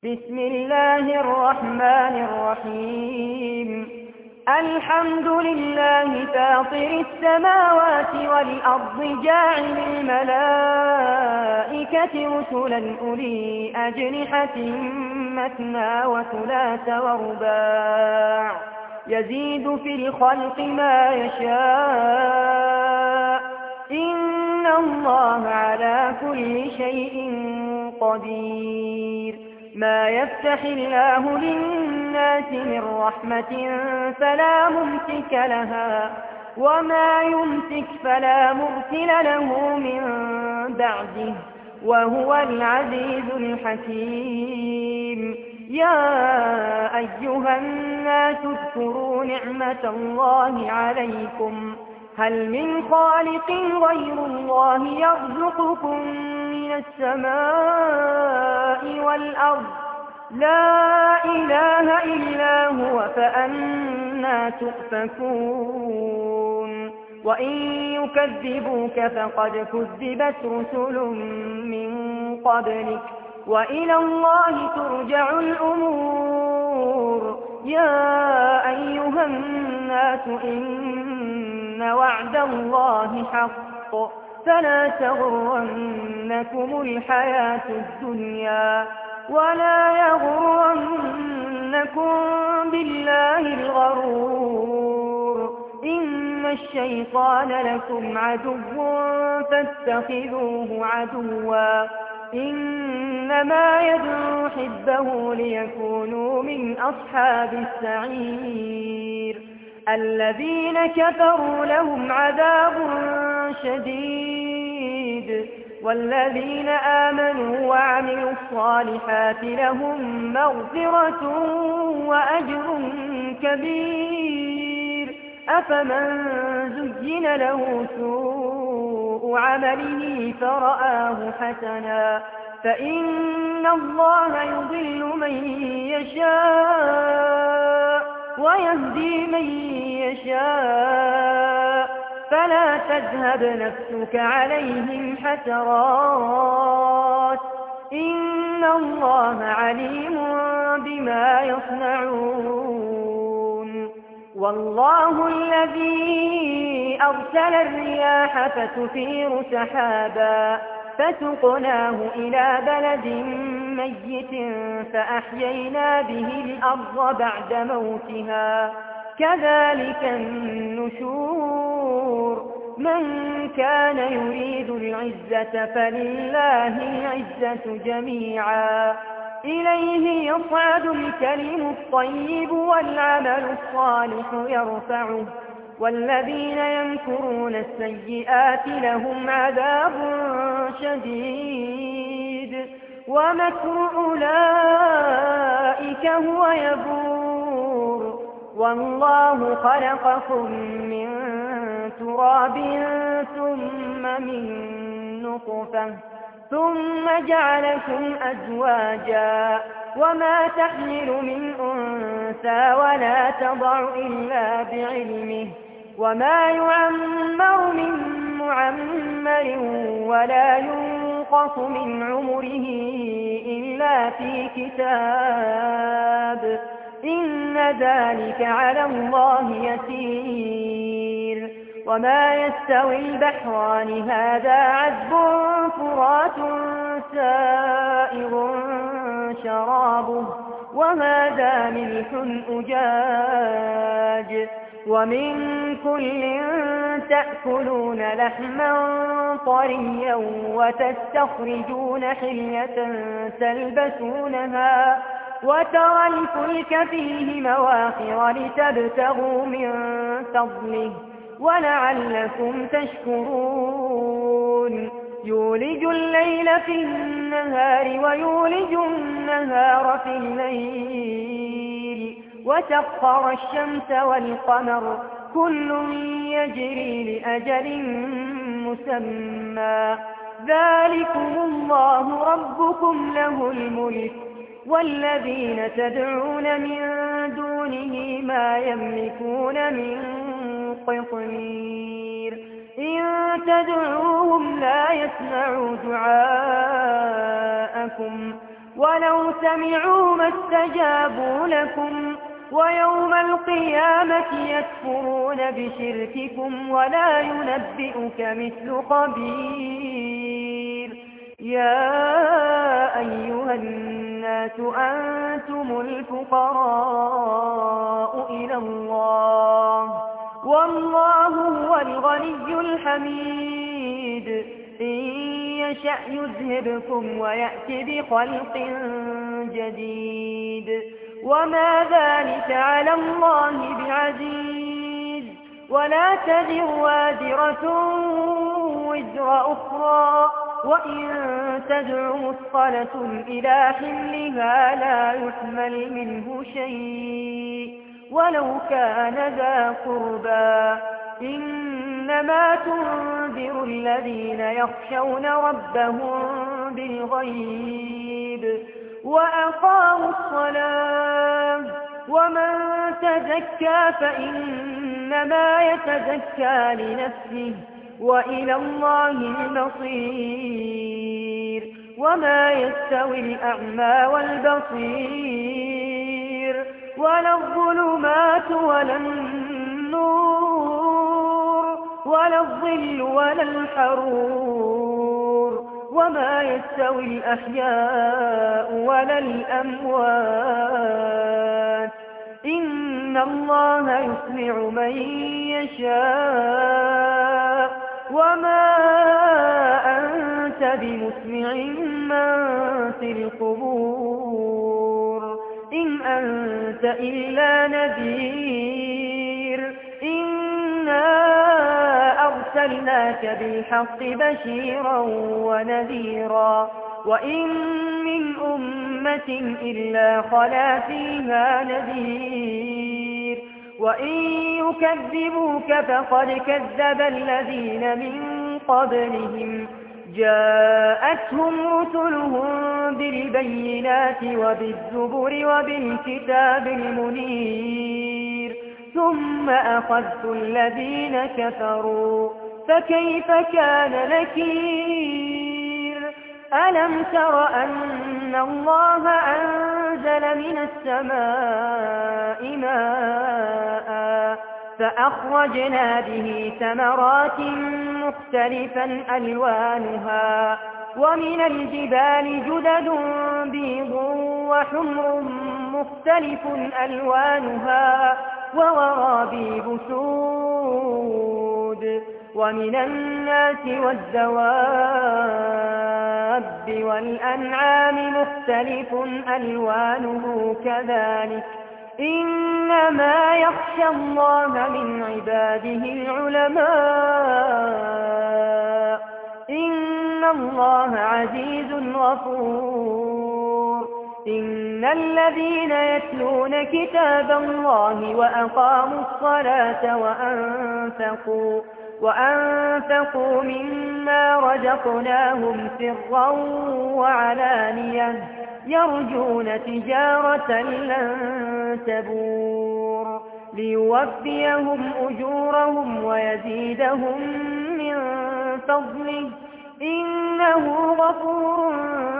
بسم الله الرحمن الرحيم. الحمد لله فاطر السماوات والأرض جاعل الملائكة رسلا أولي أجنحة مثنى وثلاث ورباع يزيد في الخلق ما يشاء إن الله على كل شيء قدير. ما يفتح الله للناس من رحمة فلا ممسك لها وما يمسك فلا مرسل له من بعده وهو العزيز الحكيم. يا أيها الناس اذكروا نعمة الله عليكم هل من خالق غير الله يرزقكم من السماء والأرض لا إله إلا هو فأنى تؤفكون. وإن يكذبوك فقد كذبت رسل من قبلك وإلى الله ترجع الأمور. يا أيها الناس إن وعد الله حق فلا تغرنكم الحياة الدنيا ولا يغرنكم بالله الغرور. إن الشيطان لكم عدو فاتخذوه عدوا إنما يدعو حزبه ليكونوا من أصحاب السعير. الذين كفروا لهم عذاب شديد والذين آمنوا وعملوا الصالحات لهم مغفرة وأجر كبير. أفمن زين له سوء عمله فرآه حسنا فإن الله يضل من يشاء ويهدي من يشاء فلا تذهب نفسك عليهم حسرات إن الله عليم بما يصنعون. والله الذي أرسل الرياح فتثير سحابا فسقناه إلى بلد ميت فأحيينا به الأرض بعد موتها كذلك النشور. من كان يريد العزة فلله العزة جميعا إليه يصعد الكلم الطيب والعمل الصالح يرفعه والذين يمكرون السيئات لهم عذاب شديد ومكر أولئك هو يبور. والله خلقكم من تراب ثم من نطفة ثم جعلكم أزواجا وما تحمل من أنثى ولا تضع إلا بعلمه وما يعمر من معمر ولا ينقص من عمره إلا في كتاب إن ذلك على الله يسير. وما يستوي البحران هذا عذب فرات سائغ شرابه وهذا ملح أجاج ومن كل تأكلون لحما طريا وتستخرجون حلية تلبسونها وترى الفلك فيه مواخر لتبتغوا من فضله ولعلكم تشكرون. يولج الليل في النهار ويولج النهار في الليل وسخر الشمس والقمر كل يجري لأجل مسمى ذلكم الله ربكم له الملك والذين تدعون من دونه ما يملكون من قطمير. إن تدعوهم لا يسمعوا دعاءكم ولو سمعوا ما استجابوا لكم ويوم القيامة يكفرون بشرككم ولا ينبئك مثل خبير. يا أيها الناس أنتم الفقراء إلى الله والله هو الغني الحميد. إن يشأ يذهبكم ويأتي بخلق جديد وما ذلك على الله بعزيز. ولا تزر وازرة وزر أخرى وإن تدع مثقلة إلى حملها لا يحمل منه شيء ولو كان ذا قربى. إنما تنذر الذين يخشون ربهم بالغيب وأقاموا الصلاة ومن تزكى فإنما يتزكى لنفسه وإلى الله المصير. وما يستوي الأعمى والبصير ولا الظلمات ولا النور ولا الظل ولا الحرور وما يستوي الأحياء ولا الأموات. إن الله يسمع من يشاء وما أنت بمسمع من في القبور إن أنت إلا نذير. إنا أرسلناك بالحق بشيرا ونذيرا وإن من أمة إلا خلا فيها نذير. وإن يكذبوك فقد كذب الذين من قبلهم جاءتهم رسلهم بالبينات وبالزبر وبالكتاب المنير ثم أخذت الذين كفروا فكيف كان نكير. ألم تر أن الله أنزل من السماء ماء فأخرجنا به ثمرات مختلفا ألوانها ومن الجبال جدد بيض وحمر مختلف ألوانها وغرابيب سود ومن الناس والدواب والأنعام مختلف ألوانه كذلك. إنما يخشى الله من عباده العلماء. إن الله عزيز غفور. إن الذين يتلون كتاب الله وأقاموا الصلاة وأنفقوا مما رزقناهم سرا وعلانية يرجون تجارة لن تبور ليوفيهم أجورهم ويزيدهم من فضله إنه غفور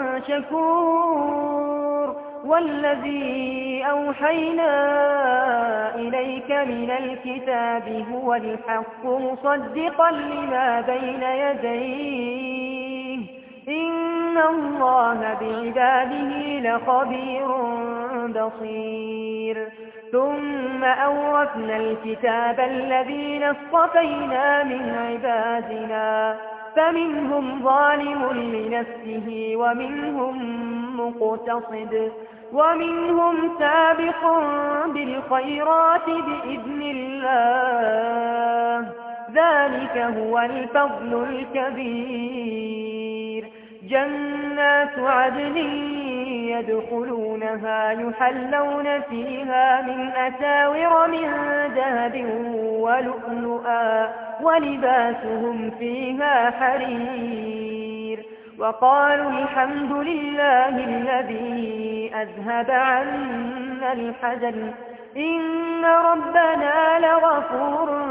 شكور. والذي أوحينا إليك من الكتاب هو الحق مصدقا لما بين يديه إن الله بعباده لخبير بصير. ثم أورثنا الكتاب الذين اصطفينا من عبادنا فمنهم ظالم لنفسه ومنهم مقتصد ومنهم سابق بالخيرات بإذن الله ذلك هو الفضل الكبير. جنات عدن يدخلونها يحلون فيها من أساور من ذهب ولؤلؤا ولباسهم فيها حرير. وقالوا الحمد لله الذي أذهب عنا الحزن إن ربنا لغفور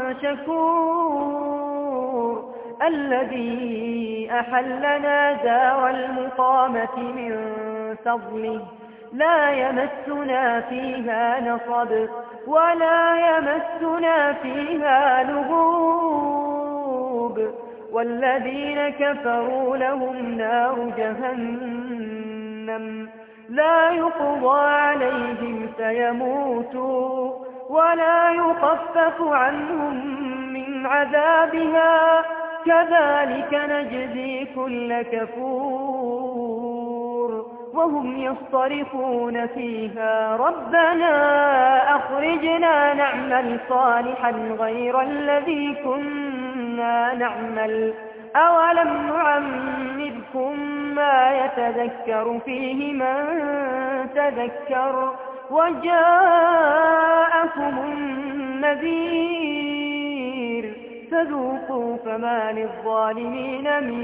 شكور. الذي أحلنا دار المقامة من فضله لا يمسنا فيها نصب ولا يمسنا فيها لغوب والذين كفروا لهم نار جهنم لا يقضى عليهم فيموتوا ولا يخفف عنهم من عذابها كذلك نجزي كل كفور وهم يصطرخون فيها ربنا أخرجنا نعمل صالحا غير الذي كنا نعمل أولم نعمركم ما يتذكر فيه من تذكر وجاءكم النذير فذوقوا فما للظالمين من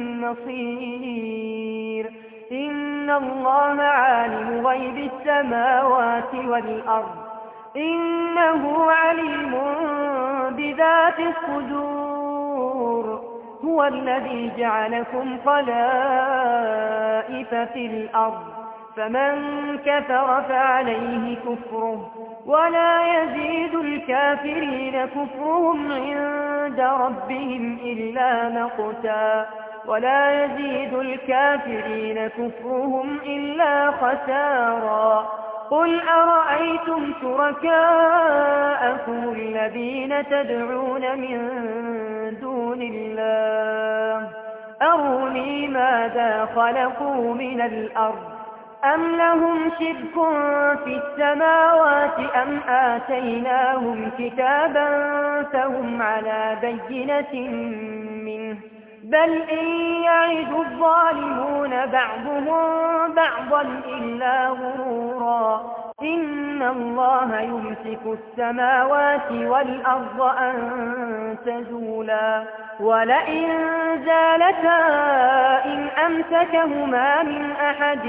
نصير إن الله عالم غيب السماوات والأرض إنه عليم بذات الصدور هو الذي جعلكم خلائف في الأرض فمن كفر فعليه كفره ولا يزيد الكافرين كفرهم عند ربهم إلا مقتا ولا يزيد الكافرين كفرهم إلا خسارا قل أرأيتم شركاءكم الذين تدعون من دون الله أروني ماذا خلقوا من الأرض أم لهم شرك في السماوات أم آتيناهم كتابا فهم على بينة منه بل إن يعد الظالمون بعضهم بعضا إلا غرورا إن الله يمسك السماوات والأرض أن تزولا ولئن زالتا إن أمسكهما من أحد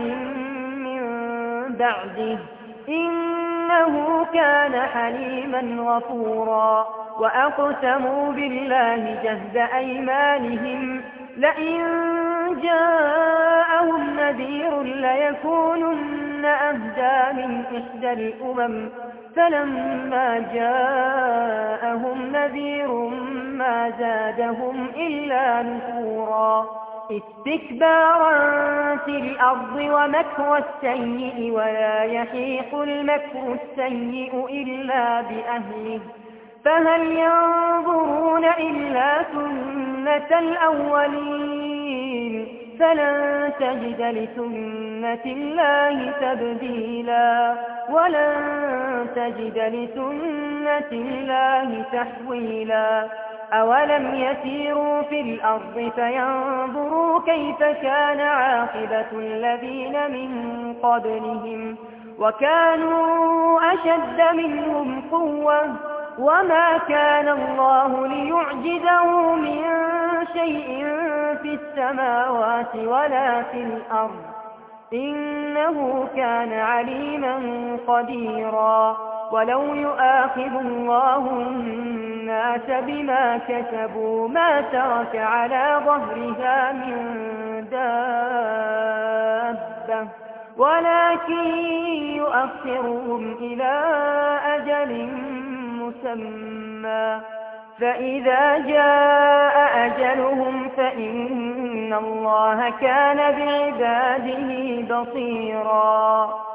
بعده إنه كان حليما غفورا وأقسموا بالله جهد أيمانهم لئن جاءهم نذير ليكونن أهدى من إحدى الأمم فلما جاءهم نذير ما زادهم إلا نفورا استكبارا في الأرض ومكر السيء ولا يحيق المكر السيء إلا بأهله فهل ينظرون إلا سنة الأولين فلن تجد لسنة الله تبديلا ولن تجد لسنة الله تحويلا أولم يسيروا في الأرض فينظروا كيف كان عاقبة الذين من قبلهم وكانوا أشد منهم قوة وما كان الله ليعجزه من شيء في السماوات ولا في الأرض إنه كان عليما قديرا ولو يؤاخذ الله الناس بما كسبوا ما ترك على ظهرها من دابة ولكن يؤخرهم إلى أجل مسمى فإذا جاء أجلهم فإن الله كان بعباده بصيرا